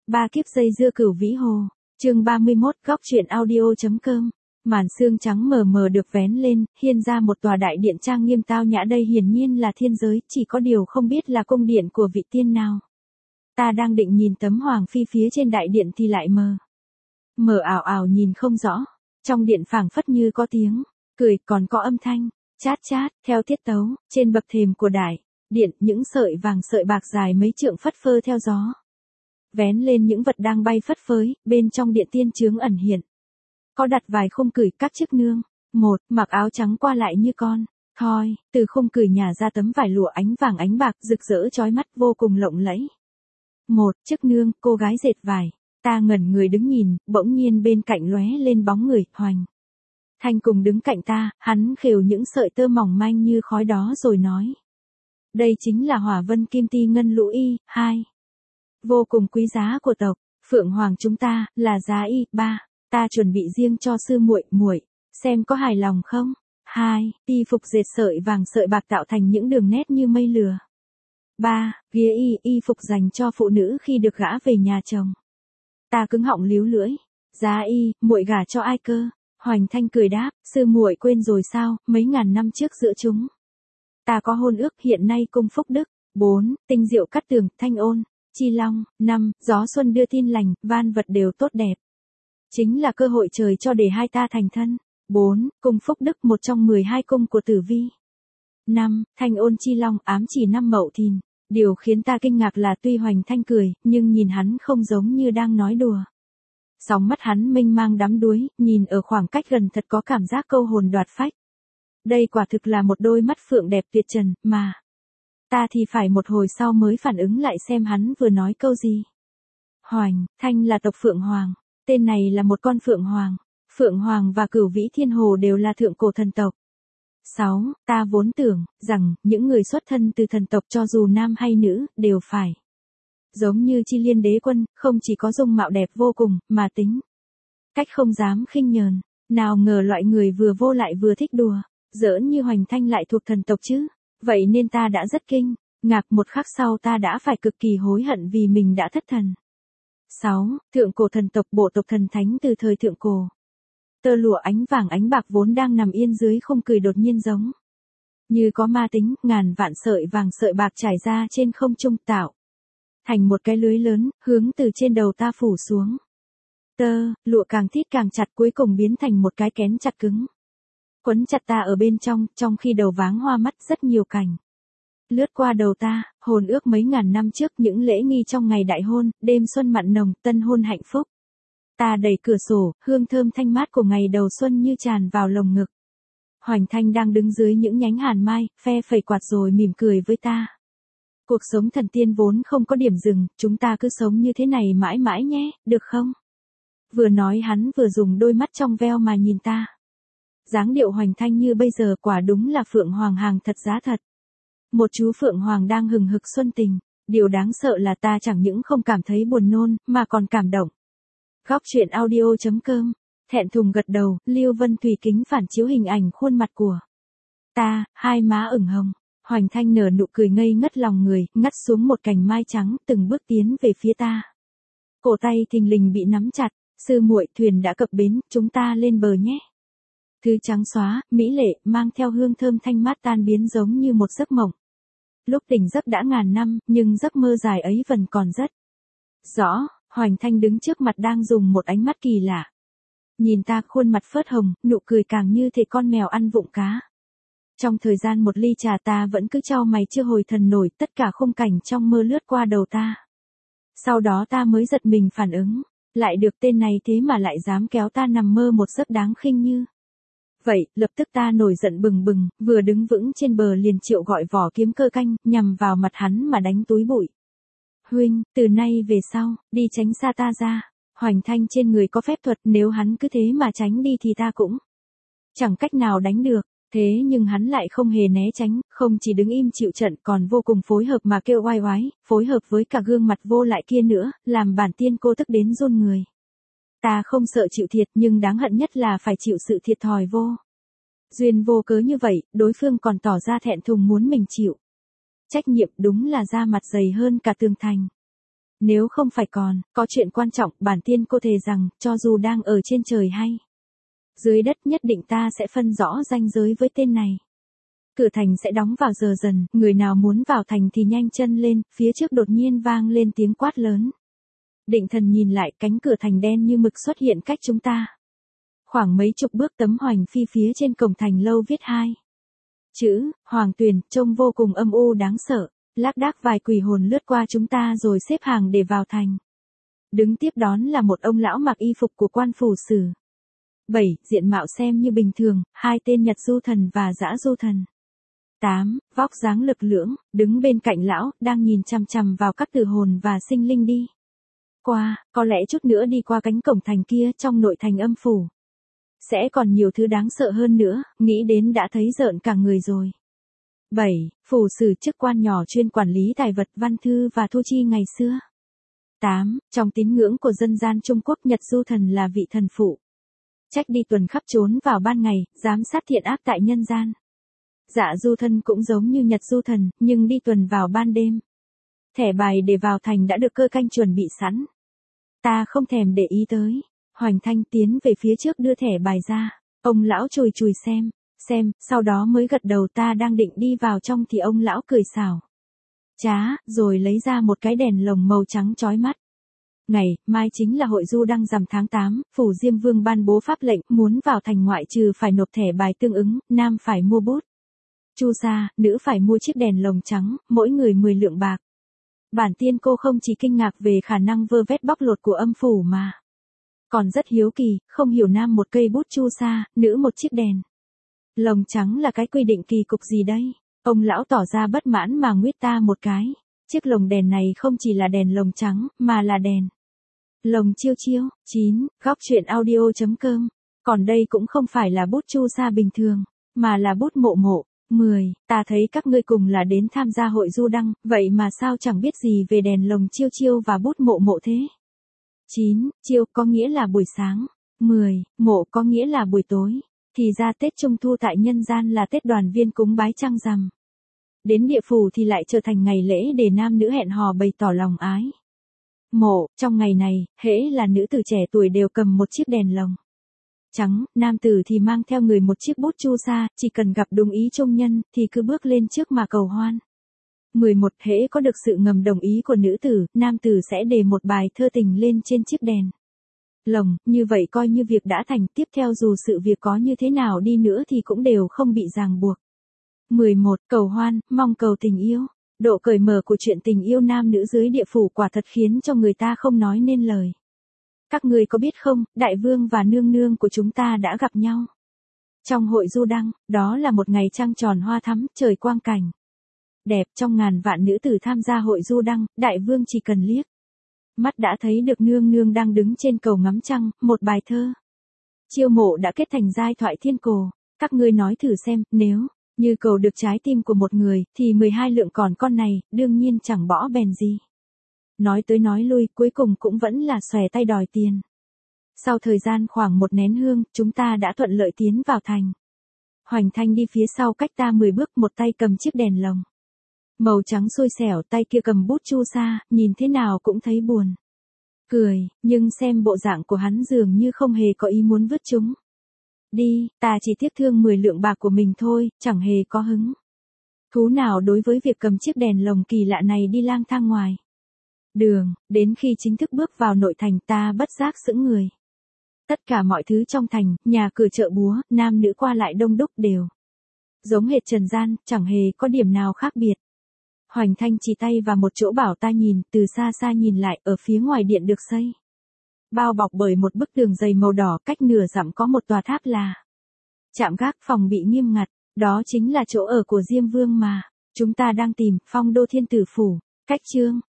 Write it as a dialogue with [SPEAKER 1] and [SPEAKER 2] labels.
[SPEAKER 1] Ba kiếp dây dưa Cửu Vĩ Hồ. Chương 31, góc truyện audio.com. Màn sương trắng mờ mờ được vén lên, hiên ra một tòa đại điện trang nghiêm tao nhã, đây hiển nhiên là thiên giới, chỉ có điều không biết là cung điện của vị tiên nào. Ta đang định nhìn tấm hoàng phi phía trên đại điện thì lại mờ ảo ảo nhìn không rõ. Trong điện phảng phất như có tiếng cười, còn có âm thanh chát chát theo tiết tấu. Trên bậc thềm của đại điện, những sợi vàng sợi bạc dài mấy trượng phất phơ theo gió, vén lên những vật đang bay phất phới. Bên trong điện tiên chướng ẩn hiện, có đặt vài khung cửi các chiếc nương, một mặc áo trắng qua lại như con thoi, từ khung cửi nhả ra tấm vải lụa ánh vàng ánh bạc rực rỡ chói mắt, vô cùng lộng lẫy. Một chiếc nương, cô gái dệt vải. Ta ngẩn người đứng nhìn, bỗng nhiên bên cạnh lóe lên bóng người Hoành Thanh cùng đứng cạnh ta, hắn khều những sợi tơ mỏng manh như khói đó rồi nói: đây chính là Hỏa Vân Kim Ti Ngân Lũ Y, 2. Vô cùng quý giá của tộc Phượng Hoàng chúng ta, là giá y, 3. Ta chuẩn bị riêng cho sư muội, xem có hài lòng không? 2. Y phục dệt sợi vàng sợi bạc tạo thành những đường nét như mây lửa. 3. Ghế y phục dành cho phụ nữ khi được gả về nhà chồng. Ta cứng họng líu lưỡi: giá y, muội gả cho ai cơ? Hoành Thanh cười đáp: sư muội quên rồi sao, mấy ngàn năm trước giữa chúng ta có hôn ước, hiện nay cung phúc đức. 4. Tinh diệu cát tường, thanh ôn, chi long. 5. Gió xuân đưa tin lành, van vật đều tốt đẹp. Chính là cơ hội trời cho để hai ta thành thân. 4. Cung phúc đức, một trong 12 cung của Tử Vi. 5. Thanh ôn chi long, ám chỉ năm Mậu Thìn. Điều khiến ta kinh ngạc là tuy Hoành Thanh cười, nhưng nhìn hắn không giống như đang nói đùa. Sóng mắt hắn mênh mang đắm đuối, nhìn ở khoảng cách gần thật có cảm giác câu hồn đoạt phách. Đây quả thực là một đôi mắt phượng đẹp tuyệt trần, mà ta thì phải một hồi sau mới phản ứng lại xem hắn vừa nói câu gì. Hoành Thanh là tộc Phượng Hoàng, tên này là một con Phượng Hoàng. Phượng Hoàng và Cửu Vĩ Thiên Hồ đều là thượng cổ thần tộc. 6. Ta vốn tưởng rằng những người xuất thân từ thần tộc cho dù nam hay nữ đều phải giống như Chi Liên Đế Quân, không chỉ có dung mạo đẹp vô cùng, mà tính cách không dám khinh nhờn. Nào ngờ loại người vừa vô lại vừa thích đùa giỡn như Hoành Thanh lại thuộc thần tộc chứ. Vậy nên ta đã rất kinh ngạc, một khắc sau ta đã phải cực kỳ hối hận vì mình đã thất thần. 6. Thượng cổ thần tộc, bộ tộc thần thánh từ thời thượng cổ. Tơ lụa ánh vàng ánh bạc vốn đang nằm yên dưới khung cửi đột nhiên giống như có ma tính, ngàn vạn sợi vàng sợi bạc trải ra trên không trung tạo thành một cái lưới lớn, hướng từ trên đầu ta phủ xuống. Tơ lụa càng thít càng chặt, cuối cùng biến thành một cái kén chặt cứng, quấn chặt ta ở bên trong. Trong khi đầu váng hoa mắt, rất nhiều cảnh lướt qua đầu ta, hồn ước mấy ngàn năm trước, những lễ nghi trong ngày đại hôn, đêm xuân mặn nồng, tân hôn hạnh phúc. Ta đẩy cửa sổ, hương thơm thanh mát của ngày đầu xuân như tràn vào lồng ngực. Hoành Thanh đang đứng dưới những nhánh hàn mai, phe phẩy quạt rồi mỉm cười với ta. Cuộc sống thần tiên vốn không có điểm dừng, chúng ta cứ sống như thế này mãi mãi nhé, được không? Vừa nói hắn vừa dùng đôi mắt trong veo mà nhìn ta. Dáng điệu Hoành Thanh như bây giờ quả đúng là Phượng Hoàng hàng thật giá thật. Một chú Phượng Hoàng đang hừng hực xuân tình. Điều đáng sợ là ta chẳng những không cảm thấy buồn nôn, mà còn cảm động. Góc truyện audio.com. Thẹn thùng gật đầu, Lưu Vân Thủy kính phản chiếu hình ảnh khuôn mặt của ta, hai má ửng hồng. Hoành Thanh nở nụ cười ngây ngất lòng người, ngắt xuống một cành mai trắng, từng bước tiến về phía ta. Cổ tay thình lình bị nắm chặt. Sư muội, thuyền đã cập bến, chúng ta lên bờ nhé. Thứ trắng xóa, mỹ lệ, mang theo hương thơm thanh mát tan biến giống như một giấc mộng. Lúc tỉnh giấc đã ngàn năm, nhưng giấc mơ dài ấy vẫn còn rất rõ. Hoành Thanh đứng trước mặt đang dùng một ánh mắt kỳ lạ nhìn ta, khuôn mặt phớt hồng, nụ cười càng như thể con mèo ăn vụng cá. Trong thời gian một ly trà ta vẫn cứ chau mày chưa hồi thần nổi, tất cả khung cảnh trong mơ lướt qua đầu ta. Sau đó ta mới giật mình phản ứng lại được, tên này thế mà lại dám kéo ta nằm mơ một giấc đáng khinh như vậy. Lập tức ta nổi giận bừng bừng, vừa đứng vững trên bờ liền triệu gọi vỏ kiếm cơ canh, nhằm vào mặt hắn mà đánh túi bụi. Huynh, từ nay về sau, đi tránh xa ta ra. Hoành Thanh trên người có phép thuật, nếu hắn cứ thế mà tránh đi thì ta cũng chẳng cách nào đánh được. Thế nhưng hắn lại không hề né tránh, không chỉ đứng im chịu trận còn vô cùng phối hợp mà kêu oai oái, phối hợp với cả gương mặt vô lại kia nữa, làm bản tiên cô tức đến run người. Ta không sợ chịu thiệt, nhưng đáng hận nhất là phải chịu sự thiệt thòi vô duyên vô cớ như vậy, đối phương còn tỏ ra thẹn thùng muốn mình chịu trách nhiệm, đúng là da mặt dày hơn cả tường thành. Nếu không phải còn, có chuyện quan trọng, bản tiên cô thề rằng, cho dù đang ở trên trời hay dưới đất nhất định ta sẽ phân rõ ranh giới với tên này. Cửa thành sẽ đóng vào giờ dần, người nào muốn vào thành thì nhanh chân lên, phía trước đột nhiên vang lên tiếng quát lớn. Định Thần nhìn lại, cánh cửa thành đen như mực xuất hiện cách chúng ta. Khoảng mấy chục bước, tấm hoành phi phía trên cổng thành lâu viết hai chữ, Hoàng Tuyền, trông vô cùng âm u đáng sợ. Lác đác vài quỷ hồn lướt qua chúng ta rồi xếp hàng để vào thành. Đứng tiếp đón là một ông lão mặc y phục của quan phủ sử. 7. Diện mạo xem như bình thường, hai tên Nhật Du Thần và Dã Du Thần. 8. Vóc dáng lực lưỡng, đứng bên cạnh lão, đang nhìn chằm chằm vào các tử hồn và sinh linh đi qua, có lẽ chút nữa đi qua cánh cổng thành kia trong nội thành âm phủ. Sẽ còn nhiều thứ đáng sợ hơn nữa, nghĩ đến đã thấy rợn cả người rồi. 7. Phủ sử chức quan nhỏ chuyên quản lý tài vật văn thư và thu chi ngày xưa. 8. Trong tín ngưỡng của dân gian Trung Quốc, Nhật Du Thần là vị thần phụ. Trách đi tuần khắp trốn vào ban ngày, giám sát thiện ác tại nhân gian. Dạ Du Thân cũng giống như Nhật Du Thần, nhưng đi tuần vào ban đêm. Thẻ bài để vào thành đã được cơ canh chuẩn bị sẵn. Ta không thèm để ý tới. Hoành Thanh tiến về phía trước đưa thẻ bài ra. Ông lão chùi chùi xem, sau đó mới gật đầu. Ta đang định đi vào trong thì ông lão cười xảo trá, rồi lấy ra một cái đèn lồng màu trắng chói mắt. Ngày mai chính là hội du đăng rằm tháng 8, phủ Diêm Vương ban bố pháp lệnh, muốn vào thành ngoại trừ phải nộp thẻ bài tương ứng, nam phải mua bút chu sa, nữ phải mua chiếc đèn lồng trắng, mỗi người 10 lượng bạc. Bản tiên cô không chỉ kinh ngạc về khả năng vơ vét bóc lột của âm phủ mà còn rất hiếu kỳ, không hiểu nam một cây bút chu sa, nữ một chiếc đèn lồng trắng là cái quy định kỳ cục gì đây? Ông lão tỏ ra bất mãn mà nguyết ta một cái. Chiếc lồng đèn này không chỉ là đèn lồng trắng, mà là đèn lồng chiêu chiêu. 9. Góc truyện audio.com. Còn đây cũng không phải là bút chu sa bình thường, mà là bút mộ mộ. 10. Ta thấy các ngươi cùng là đến tham gia hội du đăng, vậy mà sao chẳng biết gì về đèn lồng chiêu chiêu và bút mộ mộ thế? 9. Chiêu có nghĩa là buổi sáng. 10. Mộ có nghĩa là buổi tối. Thì ra Tết Trung Thu tại nhân gian là Tết đoàn viên cúng bái trăng rằm. Đến địa phủ thì lại trở thành ngày lễ để nam nữ hẹn hò bày tỏ lòng ái. Mộ, trong ngày này, hễ là nữ tử trẻ tuổi đều cầm một chiếc đèn lồng trắng, nam tử thì mang theo người một chiếc bút chu sa, chỉ cần gặp đúng ý chung nhân, thì cứ bước lên trước mà cầu hoan. 11. Hễ có được sự ngầm đồng ý của nữ tử, nam tử sẽ đề một bài thơ tình lên trên chiếc đèn lồng, như vậy coi như việc đã thành, tiếp theo dù sự việc có như thế nào đi nữa thì cũng đều không bị ràng buộc. 11. Cầu hoan, mong cầu tình yêu. Độ cởi mở của chuyện tình yêu nam nữ dưới địa phủ quả thật khiến cho người ta không nói nên lời. Các người có biết không, đại vương và nương nương của chúng ta đã gặp nhau trong hội du đăng, đó là một ngày trăng tròn hoa thắm, trời quang cảnh đẹp, trong ngàn vạn nữ tử tham gia hội du đăng, đại vương chỉ cần liếc mắt đã thấy được nương nương đang đứng trên cầu ngắm trăng, một bài thơ chiêu mộ đã kết thành giai thoại thiên cổ. Các ngươi nói thử xem, nếu như cầu được trái tim của một người, thì 12 lượng còn con này, đương nhiên chẳng bỏ bèn gì. Nói tới nói lui, cuối cùng cũng vẫn là xòe tay đòi tiền. Sau thời gian khoảng một nén hương, chúng ta đã thuận lợi tiến vào thành. Hoành Thanh đi phía sau cách ta 10 bước, một tay cầm chiếc đèn lồng màu trắng xui xẻo, tay kia cầm bút chu sa, nhìn thế nào cũng thấy buồn cười, nhưng xem bộ dạng của hắn dường như không hề có ý muốn vứt chúng đi, ta chỉ tiếc thương 10 lượng bạc của mình thôi, chẳng hề có hứng thú nào đối với việc cầm chiếc đèn lồng kỳ lạ này đi lang thang ngoài đường. Đến khi chính thức bước vào nội thành, ta bất giác sững người. Tất cả mọi thứ trong thành, nhà cửa chợ búa, nam nữ qua lại đông đúc đều giống hệt trần gian, chẳng hề có điểm nào khác biệt. Hoành Thanh chỉ tay vào một chỗ bảo ta nhìn, từ xa xa nhìn lại, ở phía ngoài điện được xây bao bọc bởi một bức tường dày màu đỏ, cách nửa dặm có một tòa tháp là trạm gác phòng bị nghiêm ngặt, đó chính là chỗ ở của Diêm Vương mà chúng ta đang tìm, Phong Đô Thiên Tử Phủ. Cách chương